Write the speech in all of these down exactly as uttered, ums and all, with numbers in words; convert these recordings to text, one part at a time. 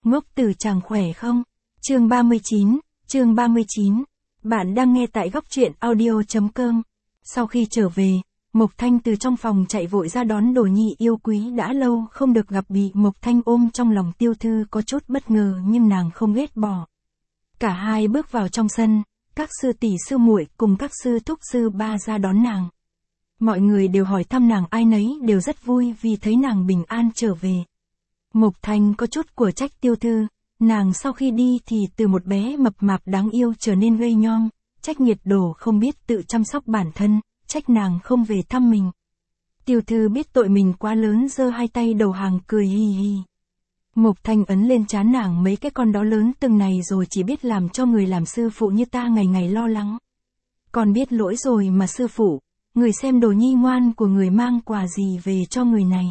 Ngốc Tử chàng khỏe không? Chương ba mươi chín, chương ba mươi chín. Bạn đang nghe tại góc truyện audio chấm com. Sau khi trở về, Mộc Thanh từ trong phòng chạy vội ra đón Đồ Nhi yêu quý đã lâu không được gặp, bị Mộc Thanh ôm trong lòng. Tiêu Thư có chút bất ngờ nhưng nàng không ghét bỏ. Cả hai bước vào trong sân, các sư tỷ sư muội cùng các sư thúc sư ba ra đón nàng. Mọi người đều hỏi thăm nàng, ai nấy đều rất vui vì thấy nàng bình an trở về. Mộc Thanh có chút của trách Tiêu Thư, nàng sau khi đi thì từ một bé mập mạp đáng yêu trở nên gầy nhom, trách Nhiệt Đồ không biết tự chăm sóc bản thân, trách nàng không về thăm mình. Tiêu Thư biết tội mình quá lớn, giơ hai tay đầu hàng cười hi hi. Mộc Thanh ấn lên trán nàng, mấy cái con đó lớn từng này rồi, chỉ biết làm cho người làm sư phụ như ta ngày ngày lo lắng. Con biết lỗi rồi mà sư phụ, người xem Đồ Nhi ngoan của người mang quà gì về cho người này.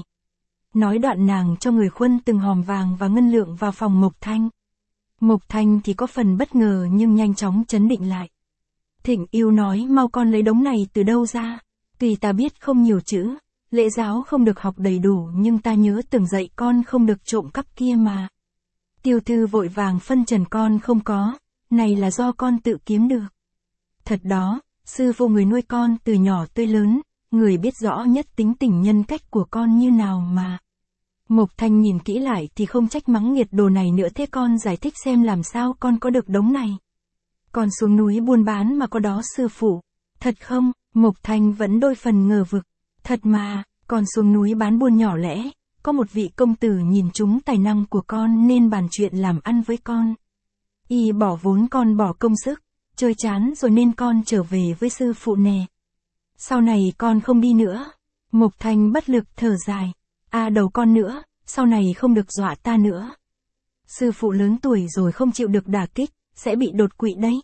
Nói đoạn nàng cho người khuân từng hòm vàng và ngân lượng vào phòng Mộc Thanh. Mộc Thanh thì có phần bất ngờ nhưng nhanh chóng trấn định lại. Thịnh Yêu nói, mau con lấy đống này từ đâu ra? Tuy ta biết không nhiều chữ, lễ giáo không được học đầy đủ, nhưng ta nhớ từng dạy con không được trộm cắp kia mà. Tiêu Thư vội vàng phân trần, con không có, này là do con tự kiếm được. Thật đó, sư phụ người nuôi con từ nhỏ tới lớn, người biết rõ nhất tính tình nhân cách của con như nào mà. Mộc Thanh nhìn kỹ lại thì không trách mắng Nhiệt Đồ này nữa, thế con giải thích xem làm sao con có được đống này. Con xuống núi buôn bán mà có đó sư phụ. Thật không? Mộc Thanh vẫn đôi phần ngờ vực. Thật mà, con xuống núi bán buôn nhỏ lẻ, có một vị công tử nhìn trúng tài năng của con nên bàn chuyện làm ăn với con. Y bỏ vốn con bỏ công sức, chơi chán rồi nên con trở về với sư phụ nè. Sau này con không đi nữa. Mộc Thanh bất lực thở dài. À đầu con nữa, sau này không được dọa ta nữa. Sư phụ lớn tuổi rồi không chịu được đả kích, sẽ bị đột quỵ đấy.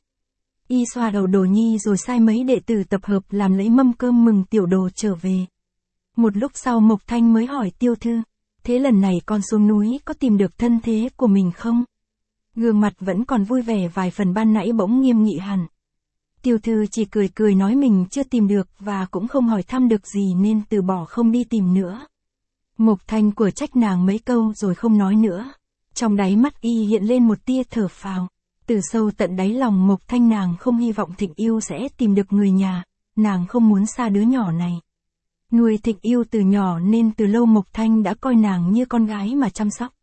Y xoa đầu Đồ Nhi rồi sai mấy đệ tử tập hợp làm lấy mâm cơm mừng tiểu đồ trở về. Một lúc sau Mộc Thanh mới hỏi Tiêu Thư, thế lần này con xuống núi có tìm được thân thế của mình không? Gương mặt vẫn còn vui vẻ vài phần ban nãy bỗng nghiêm nghị hẳn. Tiêu Thư chỉ cười cười nói mình chưa tìm được và cũng không hỏi thăm được gì nên từ bỏ không đi tìm nữa. Mộc Thanh của trách nàng mấy câu rồi không nói nữa. Trong đáy mắt y hiện lên một tia thở phào. Từ sâu tận đáy lòng Mộc Thanh nàng không hy vọng Thịnh Yêu sẽ tìm được người nhà, nàng không muốn xa đứa nhỏ này. Nuôi Thịnh Yêu từ nhỏ nên từ lâu Mộc Thanh đã coi nàng như con gái mà chăm sóc.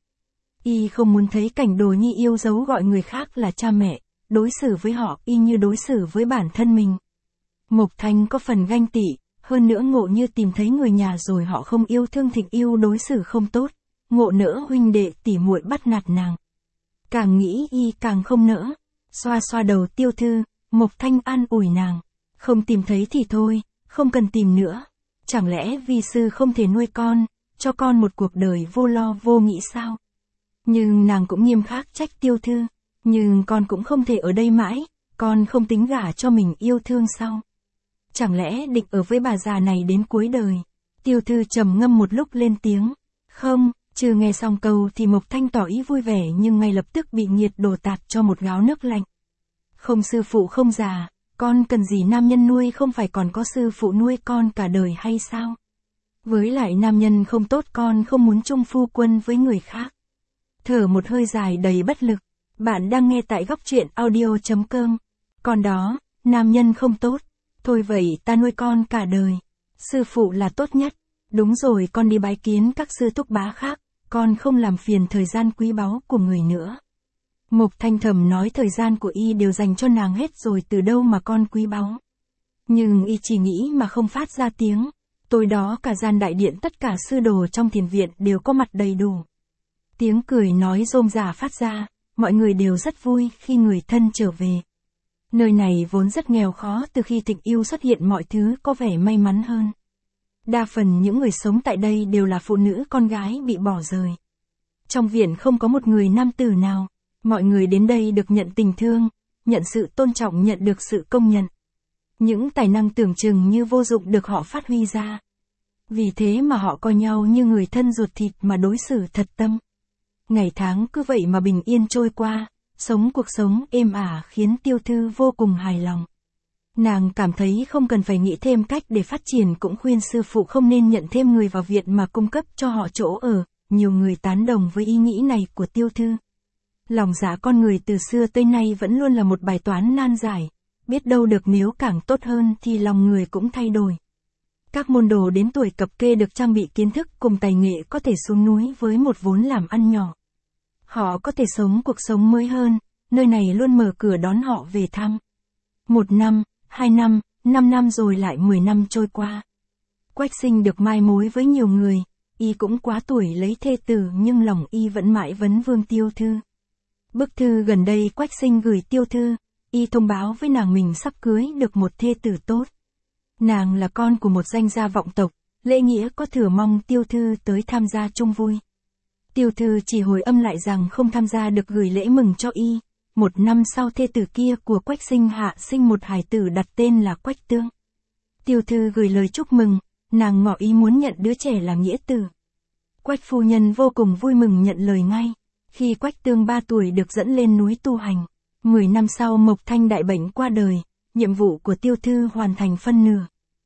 Y không muốn thấy cảnh Đồ Nhi yêu dấu gọi người khác là cha mẹ, đối xử với họ y như đối xử với bản thân mình. Mộc Thanh có phần ganh tị, hơn nữa ngộ như tìm thấy người nhà rồi họ không yêu thương Thịnh Yêu, đối xử không tốt, ngộ nỡ huynh đệ tỉ muội bắt nạt nàng. Càng nghĩ y càng không nỡ. Xoa xoa đầu Tiêu Thư, Mộc Thanh an ủi nàng. Không tìm thấy thì thôi, không cần tìm nữa. Chẳng lẽ vi sư không thể nuôi con, cho con một cuộc đời vô lo vô nghĩ sao? Nhưng nàng cũng nghiêm khắc trách Tiêu Thư. Nhưng con cũng không thể ở đây mãi, con không tính gả cho mình yêu thương sao? Chẳng lẽ định ở với bà già này đến cuối đời? Tiêu Thư trầm ngâm một lúc lên tiếng. Không. Chưa nghe xong câu thì Mộc Thanh tỏ ý vui vẻ nhưng ngay lập tức bị Nhiệt Đồ tạt cho một gáo nước lạnh. Không sư phụ không già, con cần gì nam nhân nuôi, không phải còn có sư phụ nuôi con cả đời hay sao? Với lại nam nhân không tốt, con không muốn chung phu quân với người khác. Thở một hơi dài đầy bất lực. Bạn đang nghe tại góc truyện audio chấm com. Còn đó, nam nhân không tốt. Thôi vậy ta nuôi con cả đời. Sư phụ là tốt nhất. Đúng rồi, con đi bái kiến các sư thúc bá khác, con không làm phiền thời gian quý báu của người nữa. Mộc Thanh thầm nói thời gian của y đều dành cho nàng hết rồi, từ đâu mà con quý báu. Nhưng y chỉ nghĩ mà không phát ra tiếng. Tối đó cả gian đại điện tất cả sư đồ trong thiền viện đều có mặt đầy đủ. Tiếng cười nói rôm rả phát ra, mọi người đều rất vui khi người thân trở về. Nơi này vốn rất nghèo khó, từ khi Thịnh Yêu xuất hiện mọi thứ có vẻ may mắn hơn. Đa phần những người sống tại đây đều là phụ nữ con gái bị bỏ rơi. Trong viện không có một người nam tử nào. Mọi người đến đây được nhận tình thương, nhận sự tôn trọng, nhận được sự công nhận. Những tài năng tưởng chừng như vô dụng được họ phát huy ra. Vì thế mà họ coi nhau như người thân ruột thịt mà đối xử thật tâm. Ngày tháng cứ vậy mà bình yên trôi qua, sống cuộc sống êm ả khiến Tiêu Thư vô cùng hài lòng. Nàng cảm thấy không cần phải nghĩ thêm cách để phát triển, cũng khuyên sư phụ không nên nhận thêm người vào viện mà cung cấp cho họ chỗ ở. Nhiều người tán đồng với ý nghĩ này của Tiêu Thư. Lòng dạ con người từ xưa tới nay vẫn luôn là một bài toán nan giải, biết đâu được nếu càng tốt hơn thì lòng người cũng thay đổi. Các môn đồ đến tuổi cập kê được trang bị kiến thức cùng tài nghệ có thể xuống núi với một vốn làm ăn nhỏ. Họ có thể sống cuộc sống mới hơn, nơi này luôn mở cửa đón họ về thăm. Một năm, hai năm, năm năm rồi lại mười năm trôi qua. Quách Sinh được mai mối với nhiều người, y cũng quá tuổi lấy thê tử nhưng lòng y vẫn mãi vấn vương Tiêu Thư. Bức thư gần đây Quách Sinh gửi Tiêu Thư, y thông báo với nàng mình sắp cưới được một thê tử tốt. Nàng là con của một danh gia vọng tộc, lễ nghĩa có thừa mong Tiêu Thư tới tham gia chung vui. Tiêu Thư chỉ hồi âm lại rằng không tham gia được gửi lễ mừng cho y. Một năm sau thê tử kia của Quách Sinh hạ sinh một hài tử đặt tên là Quách Tương. Tiêu Thư gửi lời chúc mừng, nàng ngỏ ý muốn nhận đứa trẻ là nghĩa tử. Quách phu nhân vô cùng vui mừng nhận lời ngay. Khi Quách Tương ba tuổi được dẫn lên núi tu hành, mười năm sau Mộc Thanh đại bệnh qua đời, nhiệm vụ của Tiêu Thư hoàn thành phân nửa.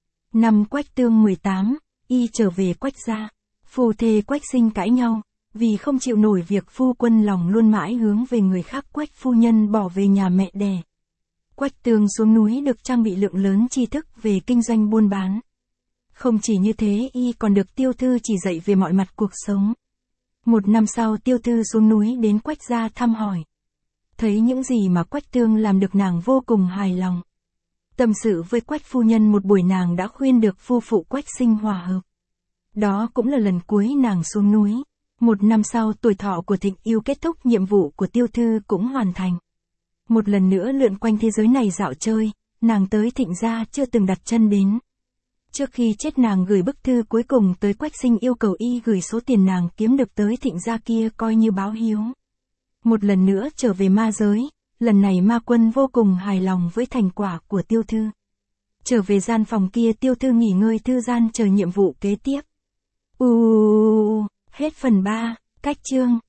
Năm Quách Tương mười tám, y trở về Quách gia, phu thê Quách Sinh cãi nhau, vì không chịu nổi việc phu quân lòng luôn mãi hướng về người khác, Quách phu nhân bỏ về nhà mẹ đẻ. Quách Tương xuống núi được trang bị lượng lớn tri thức về kinh doanh buôn bán. Không chỉ như thế, y còn được Tiêu Thư chỉ dạy về mọi mặt cuộc sống. Một năm sau Tiêu Thư xuống núi đến Quách gia thăm hỏi. Thấy những gì mà Quách Tương làm được nàng vô cùng hài lòng. Tâm sự với Quách phu nhân một buổi, nàng đã khuyên được phu phụ Quách Sinh hòa hợp. Đó cũng là lần cuối nàng xuống núi. Một năm sau tuổi thọ của Thịnh Yêu kết thúc, nhiệm vụ của Tiêu Thư cũng hoàn thành. Một lần nữa lượn quanh thế giới này dạo chơi, nàng tới Thịnh gia chưa từng đặt chân đến. Trước khi chết nàng gửi bức thư cuối cùng tới Quách Sinh yêu cầu y gửi số tiền nàng kiếm được tới Thịnh gia kia coi như báo hiếu. Một lần nữa trở về ma giới, lần này ma quân vô cùng hài lòng với thành quả của Tiêu Thư. Trở về gian phòng kia, Tiêu Thư nghỉ ngơi thư gian chờ nhiệm vụ kế tiếp. U hết phần ba, cách chương.